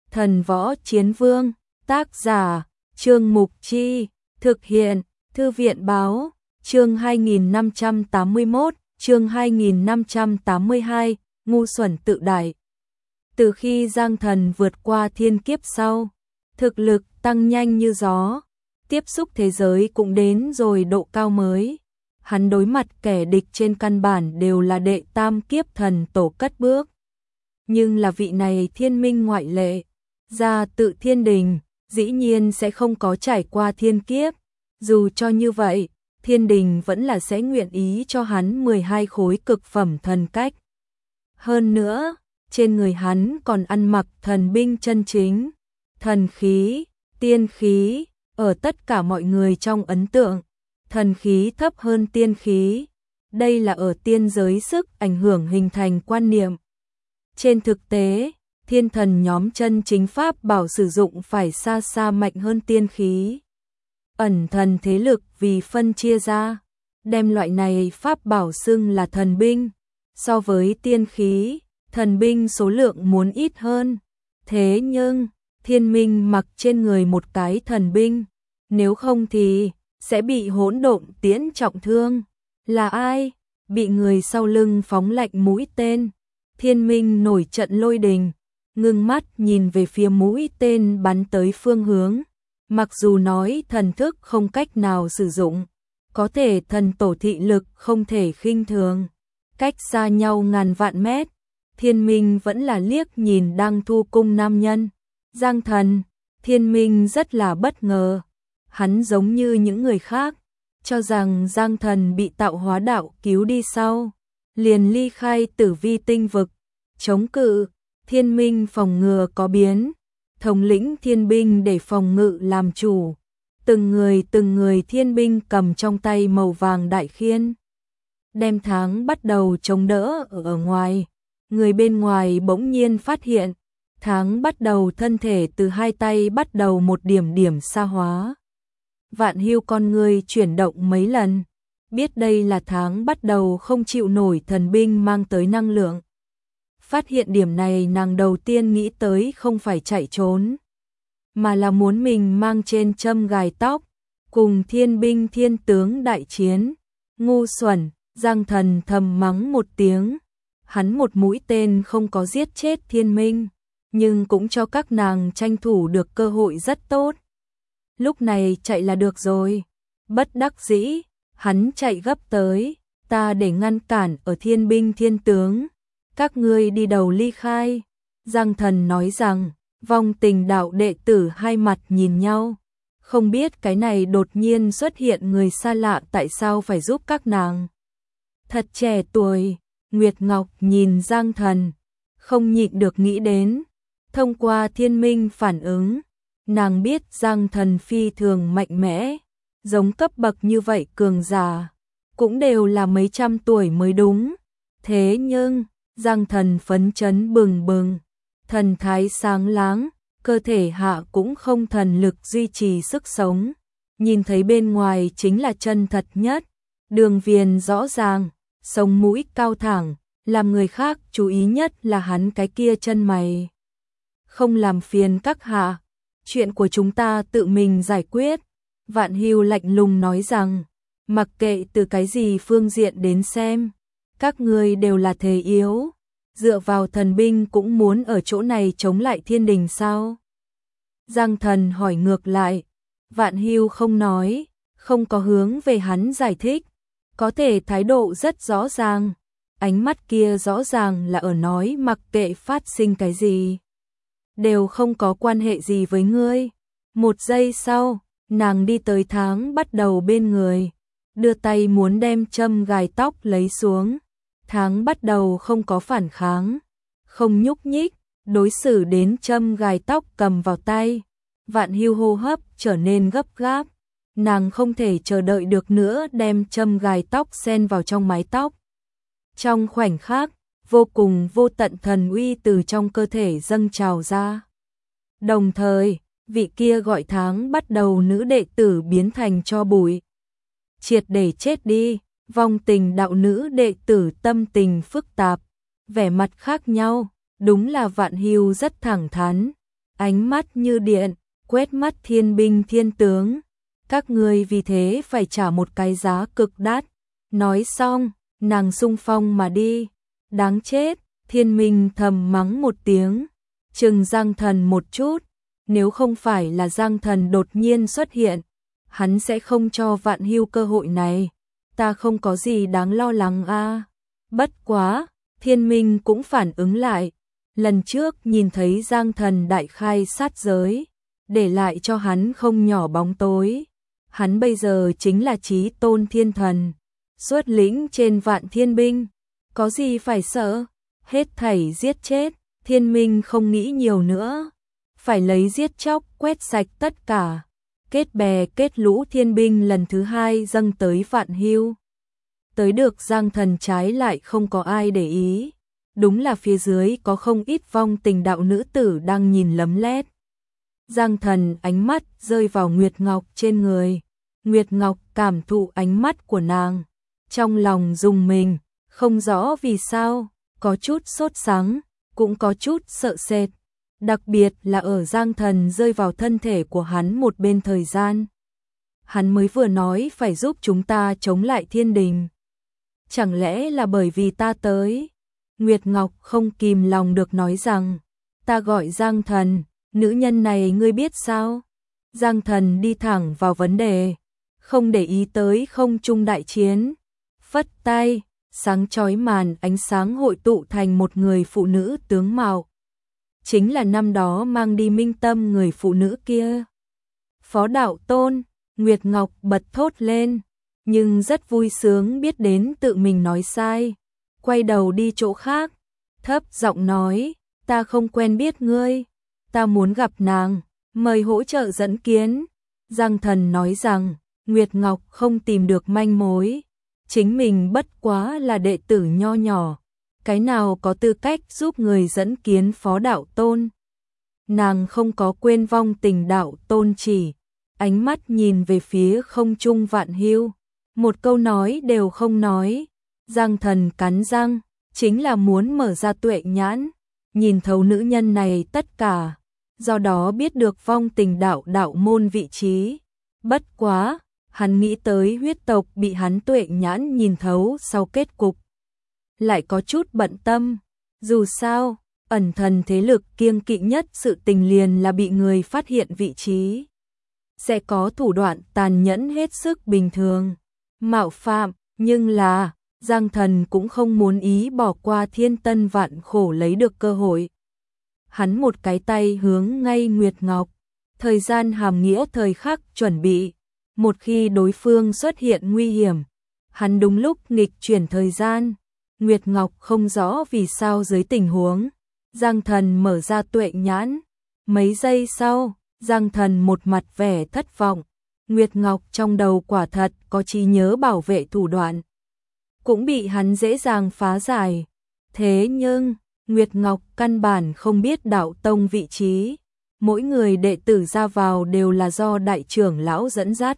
Thần Võ Chiến Vương, tác giả, Trương Mục Chi, thực hiện, Thư viện Báo, chương 2581, chương 2582, ngu xuẩn tự đại. Từ khi Giang Thần vượt qua thiên kiếp sau, thực lực tăng nhanh như gió, tiếp xúc thế giới cũng đến rồi độ cao mới. Hắn đối mặt kẻ địch trên căn bản đều là đệ tam kiếp thần tổ cất bước. Nhưng là vị này thiên minh ngoại lệ, ra tự thiên đình, dĩ nhiên sẽ không có trải qua thiên kiếp. Dù cho như vậy, thiên đình vẫn là sẽ nguyện ý cho hắn 12 khối cực phẩm thần cách. Hơn nữa, trên người hắn còn ăn mặc thần binh chân chính, thần khí, tiên khí, ở tất cả mọi người trong ấn tượng, thần khí thấp hơn tiên khí. Đây là ở tiên giới sức ảnh hưởng hình thành quan niệm. Trên thực tế, thiên thần nhóm chân chính pháp bảo sử dụng phải xa xa mạnh hơn tiên khí. Ẩn thần thế lực vì phân chia ra, đem loại này pháp bảo xưng là thần binh. So với tiên khí, thần binh số lượng muốn ít hơn. Thế nhưng, thiên minh mặc trên người một cái thần binh, nếu không thì sẽ bị hỗn độn tiễn trọng thương. Là ai? Bị người sau lưng phóng lạnh mũi tên. Thiên minh nổi trận lôi đình, ngưng mắt nhìn về phía mũi tên bắn tới phương hướng. Mặc dù nói thần thức không cách nào sử dụng, có thể thần tổ thị lực không thể khinh thường. Cách xa nhau ngàn vạn mét, thiên minh vẫn là liếc nhìn đang thu cung nam nhân. Giang Thần, thiên minh rất là bất ngờ. Hắn giống như những người khác, cho rằng Giang Thần bị tạo hóa đạo cứu đi sau, liền ly khai Tử Vi tinh vực, chống cự. Thiên minh phòng ngừa có biến, thống lĩnh thiên binh để phòng ngự làm chủ. Từng người thiên binh cầm trong tay màu vàng đại khiên, đem tháng bắt đầu chống đỡ ở ngoài. Người bên ngoài bỗng nhiên phát hiện, tháng bắt đầu thân thể từ hai tay bắt đầu một điểm điểm xa hóa. Vạn Hưu con người chuyển động mấy lần, biết đây là tháng bắt đầu không chịu nổi thần binh mang tới năng lượng. Phát hiện điểm này, nàng đầu tiên nghĩ tới không phải chạy trốn, mà là muốn mình mang trên châm gài tóc, cùng thiên binh thiên tướng đại chiến. Ngu xuẩn, Giang Thần thầm mắng một tiếng. Hắn một mũi tên không có giết chết thiên minh, nhưng cũng cho các nàng tranh thủ được cơ hội rất tốt. Lúc này chạy là được rồi. Bất đắc dĩ, hắn chạy gấp tới. Ta để ngăn cản ở thiên binh thiên tướng, các ngươi đi đầu ly khai. Giang Thần nói rằng. Vong Tình đạo đệ tử hai mặt nhìn nhau, không biết cái này đột nhiên xuất hiện người xa lạ tại sao phải giúp các nàng. Thật trẻ tuổi. Nguyệt Ngọc nhìn Giang Thần, không nhịn được nghĩ đến. Thông qua thiên minh phản ứng, nàng biết Giang Thần phi thường mạnh mẽ, giống cấp bậc như vậy cường giả, cũng đều là mấy trăm tuổi mới đúng. Thế nhưng, Giang Thần phấn chấn bừng bừng, thần thái sáng láng, cơ thể hạ cũng không thần lực duy trì sức sống. Nhìn thấy bên ngoài chính là chân thật nhất, đường viền rõ ràng, sống mũi cao thẳng, làm người khác chú ý nhất là hắn cái kia chân mày. Không làm phiền các hạ, chuyện của chúng ta tự mình giải quyết. Vạn Hưu lạnh lùng nói rằng, mặc kệ từ cái gì phương diện đến xem, các ngươi đều là thể yếu, dựa vào thần binh cũng muốn ở chỗ này chống lại thiên đình sao? Giang Thần hỏi ngược lại. Vạn Hưu không nói, không có hướng về hắn giải thích, có thể thái độ rất rõ ràng, ánh mắt kia rõ ràng là ở nói mặc kệ phát sinh cái gì, đều không có quan hệ gì với ngươi. Một giây sau, nàng đi tới tháng bắt đầu bên người, đưa tay muốn đem châm gài tóc lấy xuống. Tháng bắt đầu không có phản kháng, không nhúc nhích, đối xử đến châm gài tóc cầm vào tay. Vạn Hưu hô hấp trở nên gấp gáp, nàng không thể chờ đợi được nữa đem châm gài tóc xen vào trong mái tóc. Trong khoảnh khắc, vô cùng vô tận thần uy từ trong cơ thể dâng trào ra. Đồng thời, vị kia gọi tháng bắt đầu nữ đệ tử biến thành tro bụi, triệt để chết đi. Vong Tình đạo nữ đệ tử tâm tình phức tạp, vẻ mặt khác nhau, đúng là Vạn Hưu rất thẳng thắn. ánh mắt như điện, quét mắt thiên binh thiên tướng. Các ngươi vì thế phải trả một cái giá cực đắt. Nói xong, nàng xung phong mà đi. Đáng chết, Thiên Minh thầm mắng một tiếng, chừng Giang Thần một chút. Nếu không phải là Giang Thần đột nhiên xuất hiện, hắn sẽ không cho Vạn Hưu cơ hội này. Ta không có gì đáng lo lắng a. Bất quá, Thiên Minh cũng phản ứng lại. Lần trước nhìn thấy Giang Thần đại khai sát giới, để lại cho hắn không nhỏ bóng tối. Hắn bây giờ chính là Chí Tôn Thiên Thần, xuất lĩnh trên vạn thiên binh. Có gì phải sợ, hết thảy giết chết. Thiên Minh không nghĩ nhiều nữa, phải lấy giết chóc quét sạch tất cả. Kết bè kết lũ thiên binh lần thứ hai dâng tới Vạn Hưu. Tới được Giang Thần trái lại không có ai để ý. Đúng là phía dưới có không ít vong tình đạo nữ tử đang nhìn lấm lét. Giang Thần ánh mắt rơi vào Nguyệt Ngọc trên người. Nguyệt Ngọc cảm thụ ánh mắt của nàng, trong lòng rùng mình, không rõ vì sao, có chút sốt sắng, cũng có chút sợ sệt. Đặc biệt là ở Giang Thần rơi vào thân thể của hắn một bên thời gian. Hắn mới vừa nói phải giúp chúng ta chống lại thiên đình. Chẳng lẽ là bởi vì ta tới? Nguyệt Ngọc không kìm lòng được nói rằng, ta gọi Giang Thần, nữ nhân này ngươi biết sao? Giang Thần đi thẳng vào vấn đề, không để ý tới không trung đại chiến. Phất tay, sáng chói màn ánh sáng hội tụ thành một người phụ nữ tướng mạo. Chính là năm đó mang đi Minh Tâm người phụ nữ kia. Phó Đạo Tôn, Nguyệt Ngọc bật thốt lên, nhưng rất vui sướng biết đến tự mình nói sai. Quay đầu đi chỗ khác, thấp giọng nói, ta không quen biết ngươi, ta muốn gặp nàng, mời hỗ trợ dẫn kiến. Giang Thần nói rằng, Nguyệt Ngọc không tìm được manh mối, chính mình bất quá là đệ tử nho nhỏ, cái nào có tư cách giúp người dẫn kiến Phó Đạo Tôn. Nàng không có quên vong tình Đạo Tôn chỉ, ánh mắt nhìn về phía không trung Vạn Hưu, một câu nói đều không nói. Giang Thần cắn răng, chính là muốn mở ra tuệ nhãn, nhìn thấu nữ nhân này tất cả, do đó biết được vong tình đạo môn vị trí. Bất quá, hắn nghĩ tới huyết tộc bị hắn tuệ nhãn nhìn thấu sau kết cục, lại có chút bận tâm. Dù sao, ẩn thần thế lực kiêng kỵ nhất sự tình liền là bị người phát hiện vị trí. Sẽ có thủ đoạn tàn nhẫn hết sức bình thường, mạo phạm, nhưng là Giang Thần cũng không muốn ý bỏ qua thiên tân vạn khổ lấy được cơ hội. Hắn một cái tay hướng ngay Nguyệt Ngọc, thời gian hàm nghĩa thời khắc chuẩn bị, một khi đối phương xuất hiện nguy hiểm, hắn đúng lúc nghịch chuyển thời gian. Nguyệt Ngọc không rõ vì sao dưới tình huống, Giang Thần mở ra tuệ nhãn. Mấy giây sau, Giang Thần một mặt vẻ thất vọng. Nguyệt Ngọc trong đầu quả thật có trí nhớ bảo vệ thủ đoạn, cũng bị hắn dễ dàng phá giải. Thế nhưng, Nguyệt Ngọc căn bản không biết đạo tông vị trí. Mỗi người đệ tử ra vào đều là do đại trưởng lão dẫn dắt.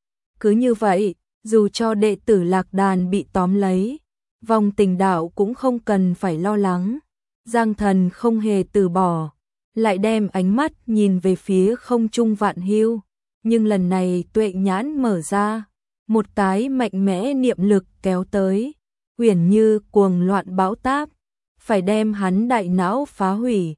Cứ như vậy, dù cho đệ tử lạc đàn bị tóm lấy, vong tình đạo cũng không cần phải lo lắng. Giang Thần không hề từ bỏ, lại đem ánh mắt nhìn về phía không trung Vạn Hưu. Nhưng lần này tuệ nhãn mở ra, một cái mạnh mẽ niệm lực kéo tới, uyển như cuồng loạn bão táp, phải đem hắn đại não phá hủy.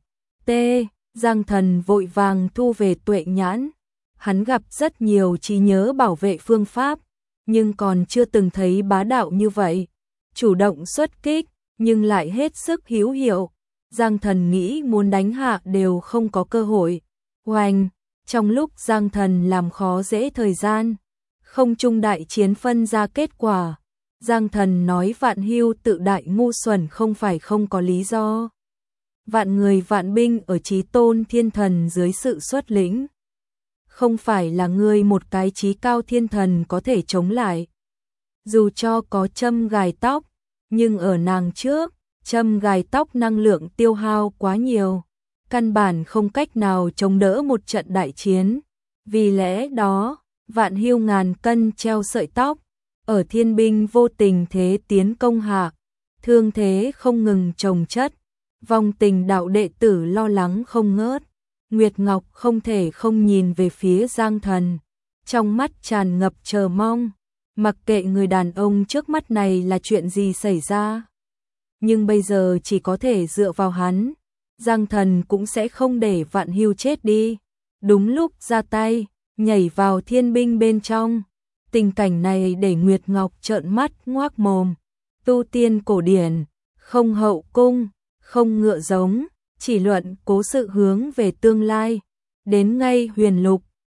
Giang Thần vội vàng thu về tuệ nhãn. Hắn gặp rất nhiều trí nhớ bảo vệ phương pháp, nhưng còn chưa từng thấy bá đạo như vậy. Chủ động xuất kích, nhưng lại hết sức hữu hiệu. Giang Thần nghĩ muốn đánh hạ đều không có cơ hội. Oanh! Trong lúc Giang Thần làm khó dễ thời gian, không trung đại chiến phân ra kết quả. Giang Thần nói Vạn Hưu tự đại ngu xuẩn không phải không có lý do. Vạn người vạn binh ở Chí Tôn Thiên Thần dưới sự xuất lĩnh, không phải là người một cái chí cao thiên thần có thể chống lại. Dù cho có châm gài tóc, nhưng ở nàng trước, châm gài tóc năng lượng tiêu hao quá nhiều, căn bản không cách nào chống đỡ một trận đại chiến. Vì lẽ đó, Vạn Hưu ngàn cân treo sợi tóc, ở thiên binh vô tình thế tiến công hạ, thương thế không ngừng chồng chất. Vong tình đạo đệ tử lo lắng không ngớt. Nguyệt Ngọc không thể không nhìn về phía Giang Thần, trong mắt tràn ngập chờ mong, mặc kệ người đàn ông trước mắt này là chuyện gì xảy ra. Nhưng bây giờ chỉ có thể dựa vào hắn, Giang Thần cũng sẽ không để Vạn Hưu chết đi. Đúng lúc ra tay, nhảy vào thiên binh bên trong. Tình cảnh này để Nguyệt Ngọc trợn mắt ngoác mồm. Tu tiên cổ điển, không hậu cung, không ngựa giống, chỉ luận cố sự hướng về tương lai. Đến ngay huyền lục,